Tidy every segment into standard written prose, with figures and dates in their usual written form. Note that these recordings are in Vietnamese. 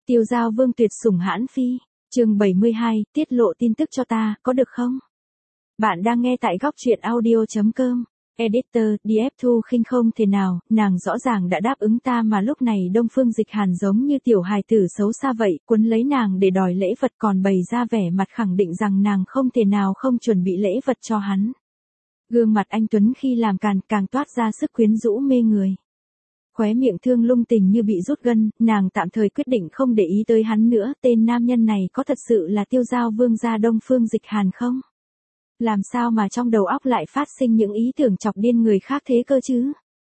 Tiêu Giao Vương tuyệt sủng hãn phi, chương 72, tiết lộ tin tức cho ta, có được không? Bạn đang nghe tại góc truyện audio.com. Editor, DF Thu Khinh không thể nào, nàng rõ ràng đã đáp ứng ta mà lúc này Đông Phương Dịch Hàn giống như tiểu hài tử xấu xa vậy, quấn lấy nàng để đòi lễ vật còn bày ra vẻ mặt khẳng định rằng nàng không thể nào không chuẩn bị lễ vật cho hắn. Gương mặt anh Tuấn khi làm càng toát ra sức quyến rũ mê người. Khóe miệng Thương Lung Tình như bị rút gân, nàng tạm thời quyết định không để ý tới hắn nữa, tên nam nhân này có thật sự là Tiêu Giao Vương gia Đông Phương Dịch Hàn không? Làm sao mà trong đầu óc lại phát sinh những ý tưởng chọc điên người khác thế cơ chứ?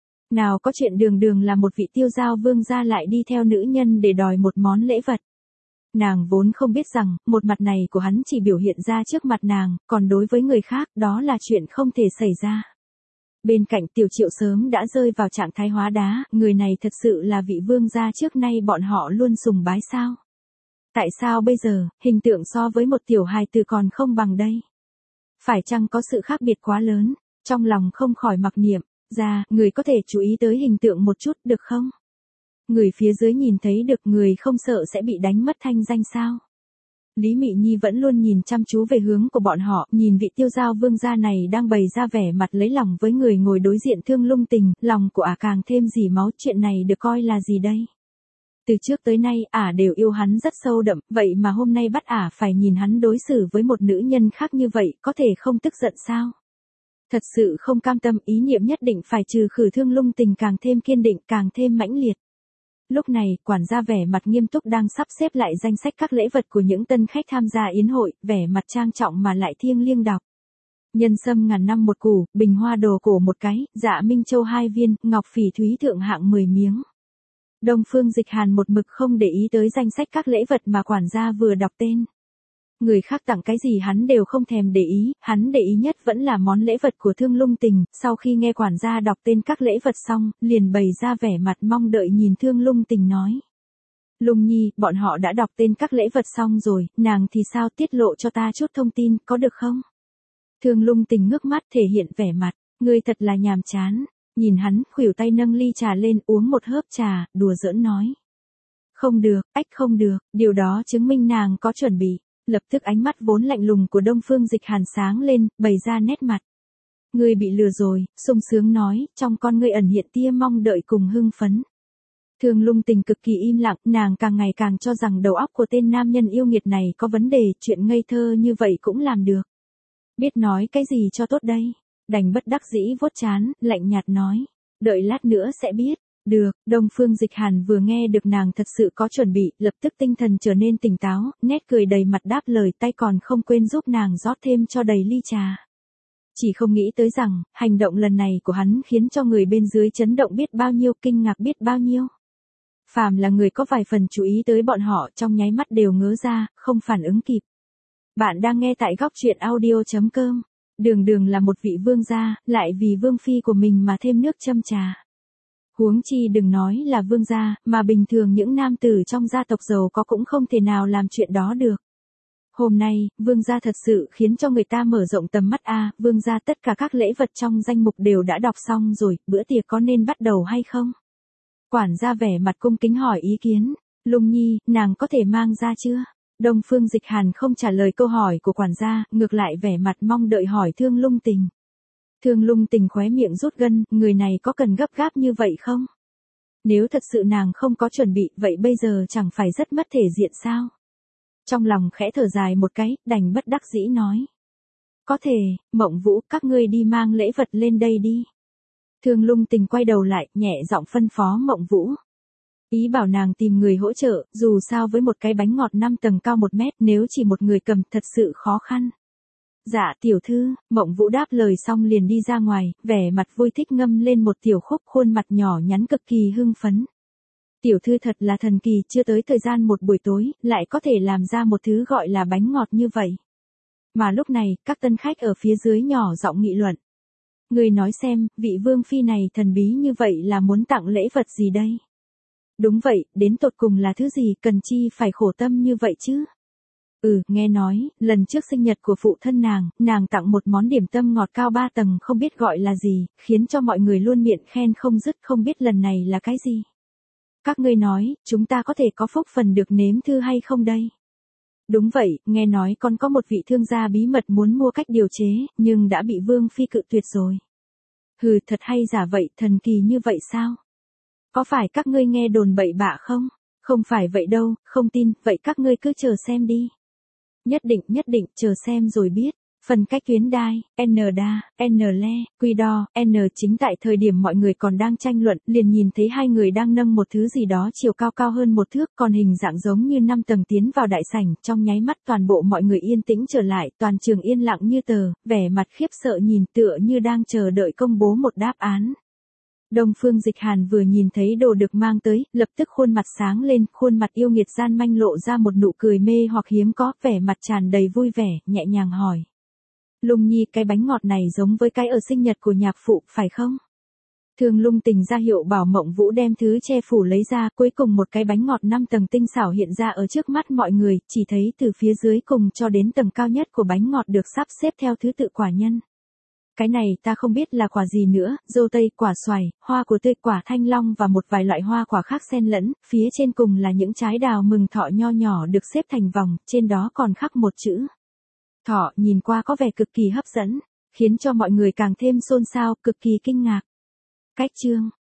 Nào có chuyện đường là một vị Tiêu Giao Vương gia lại đi theo nữ nhân để đòi một món lễ vật. Nàng vốn không biết rằng, một mặt này của hắn chỉ biểu hiện ra trước mặt nàng, còn đối với người khác đó là chuyện không thể xảy ra. Bên cạnh Tiểu Triệu sớm đã rơi vào trạng thái hóa đá, người này thật sự là vị vương gia trước nay bọn họ luôn sùng bái sao? Tại sao bây giờ, hình tượng so với một tiểu hài tử còn không bằng đây? Phải chăng có sự khác biệt quá lớn? Trong lòng không khỏi mặc niệm, ra, người có thể chú ý tới hình tượng một chút được không? Người phía dưới nhìn thấy được người không sợ sẽ bị đánh mất thanh danh sao? Lý Mị Nhi vẫn luôn nhìn chăm chú về hướng của bọn họ, nhìn vị Tiêu Giao Vương gia này đang bày ra vẻ mặt lấy lòng với người ngồi đối diện Thương Lung Tình, lòng của ả càng thêm dỉ máu, chuyện này được coi là gì đây? Từ trước tới nay ả đều yêu hắn rất sâu đậm, vậy mà hôm nay bắt ả phải nhìn hắn đối xử với một nữ nhân khác như vậy, có thể không tức giận sao? Thật sự không cam tâm, ý niệm nhất định phải trừ khử Thương Lung Tình càng thêm kiên định, càng thêm mãnh liệt. Lúc này, quản gia vẻ mặt nghiêm túc đang sắp xếp lại danh sách các lễ vật của những tân khách tham gia yến hội, vẻ mặt trang trọng mà lại thiêng liêng đọc. Nhân sâm ngàn năm một củ, bình hoa đồ cổ một cái, dạ minh châu 2 viên, ngọc phỉ thúy thượng hạng 10 miếng. Đông Phương Dịch Hàn một mực không để ý tới danh sách các lễ vật mà quản gia vừa đọc tên. Người khác tặng cái gì hắn đều không thèm để ý, hắn để ý nhất vẫn là món lễ vật của Thương Lung Tình, sau khi nghe quản gia đọc tên các lễ vật xong, liền bày ra vẻ mặt mong đợi nhìn Thương Lung Tình nói. Lung Nhi, bọn họ đã đọc tên các lễ vật xong rồi, nàng thì sao, tiết lộ cho ta chút thông tin, có được không? Thương Lung Tình ngước mắt thể hiện vẻ mặt, ngươi thật là nhàm chán, nhìn hắn, khuỷu tay nâng ly trà lên uống một hớp trà, đùa giỡn nói. Không được, không được, điều đó chứng minh nàng có chuẩn bị. Lập tức ánh mắt vốn lạnh lùng của Đông Phương Dịch Hàn sáng lên, bày ra nét mặt. Ngươi bị lừa rồi, sung sướng nói, trong con ngươi ẩn hiện tia mong đợi cùng hưng phấn. Thương Lung Tình cực kỳ im lặng, nàng càng ngày càng cho rằng đầu óc của tên nam nhân yêu nghiệt này có vấn đề, chuyện ngây thơ như vậy cũng làm được. Biết nói cái gì cho tốt đây? Đành bất đắc dĩ vuốt trán, lạnh nhạt nói. Đợi lát nữa sẽ biết. Được, Đông Phương Dịch Hàn vừa nghe được nàng thật sự có chuẩn bị, lập tức tinh thần trở nên tỉnh táo, nét cười đầy mặt đáp lời, tay còn không quên giúp nàng rót thêm cho đầy ly trà. Chỉ không nghĩ tới rằng, hành động lần này của hắn khiến cho người bên dưới chấn động biết bao nhiêu, kinh ngạc biết bao nhiêu. Phàm là người có vài phần chú ý tới bọn họ trong nháy mắt đều ngớ ra, không phản ứng kịp. Bạn đang nghe tại góc truyện audio.com. Đường là một vị vương gia, lại vì vương phi của mình mà thêm nước châm trà. Huống chi đừng nói là vương gia, mà bình thường những nam tử trong gia tộc giàu có cũng không thể nào làm chuyện đó được. Hôm nay, vương gia thật sự khiến cho người ta mở rộng tầm mắt vương gia tất cả các lễ vật trong danh mục đều đã đọc xong rồi, bữa tiệc có nên bắt đầu hay không? Quản gia vẻ mặt cung kính hỏi ý kiến, Lung Nhi, nàng có thể mang ra chưa? Đông Phương Dịch Hàn không trả lời câu hỏi của quản gia, ngược lại vẻ mặt mong đợi hỏi Thương Lung Tình. Thương Lung Tình khóe miệng rút gân, người này có cần gấp gáp như vậy không? Nếu thật sự nàng không có chuẩn bị, vậy bây giờ chẳng phải rất mất thể diện sao? Trong lòng khẽ thở dài một cái, đành bất đắc dĩ nói. Có thể, Mộng Vũ, các ngươi đi mang lễ vật lên đây đi. Thương Lung Tình quay đầu lại, nhẹ giọng phân phó Mộng Vũ. Ý bảo nàng tìm người hỗ trợ, dù sao với một cái bánh ngọt 5 tầng cao 1 mét, nếu chỉ một người cầm thật sự khó khăn. Dạ tiểu thư, Mộng Vũ đáp lời xong liền đi ra ngoài, vẻ mặt vui thích ngâm lên một tiểu khúc, khuôn mặt nhỏ nhắn cực kỳ hưng phấn. Tiểu thư thật là thần kỳ, chưa tới thời gian một buổi tối, lại có thể làm ra một thứ gọi là bánh ngọt như vậy. Mà lúc này, các tân khách ở phía dưới nhỏ giọng nghị luận. Người nói xem, vị vương phi này thần bí như vậy là muốn tặng lễ vật gì đây? Đúng vậy, đến tột cùng là thứ gì, cần chi phải khổ tâm như vậy chứ? Nghe nói, lần trước sinh nhật của phụ thân nàng tặng một món điểm tâm ngọt cao 3 tầng không biết gọi là gì, khiến cho mọi người luôn miệng khen không dứt, không biết lần này là cái gì. Các ngươi nói, chúng ta có thể có phúc phần được nếm thử hay không đây? Đúng vậy, nghe nói còn có một vị thương gia bí mật muốn mua cách điều chế, nhưng đã bị Vương Phi cự tuyệt rồi. Hừ, thật hay giả vậy, thần kỳ như vậy sao? Có phải các ngươi nghe đồn bậy bạ không? Không phải vậy đâu, không tin, vậy các ngươi cứ chờ xem đi. Nhất định, chờ xem rồi biết. Phần cách tuyến đai, N đa, N le, quy đo, N chính tại thời điểm mọi người còn đang tranh luận, liền nhìn thấy hai người đang nâng một thứ gì đó chiều cao cao hơn một thước, còn hình dạng giống như 5 tầng tiến vào đại sảnh, trong nháy mắt toàn bộ mọi người yên tĩnh trở lại, toàn trường yên lặng như tờ, vẻ mặt khiếp sợ nhìn tựa như đang chờ đợi công bố một đáp án. Đông Phương Dịch Hàn vừa nhìn thấy đồ được mang tới, lập tức khuôn mặt sáng lên, khuôn mặt yêu nghiệt gian manh lộ ra một nụ cười mê hoặc hiếm có, vẻ mặt tràn đầy vui vẻ, nhẹ nhàng hỏi. Lung Nhi, cái bánh ngọt này giống với cái ở sinh nhật của nhạc phụ, phải không? Thường Lung Tình ra hiệu bảo Mộng Vũ đem thứ che phủ lấy ra, cuối cùng một cái bánh ngọt 5 tầng tinh xảo hiện ra ở trước mắt mọi người, chỉ thấy từ phía dưới cùng cho đến tầng cao nhất của bánh ngọt được sắp xếp theo thứ tự quả nhân. Cái này ta không biết là quả gì nữa, dâu tây, quả xoài, hoa của tươi, quả thanh long và một vài loại hoa quả khác xen lẫn, phía trên cùng là những trái đào mừng thọ nho nhỏ được xếp thành vòng, trên đó còn khắc một chữ. Thọ, nhìn qua có vẻ cực kỳ hấp dẫn, khiến cho mọi người càng thêm xôn xao, cực kỳ kinh ngạc. Cách chương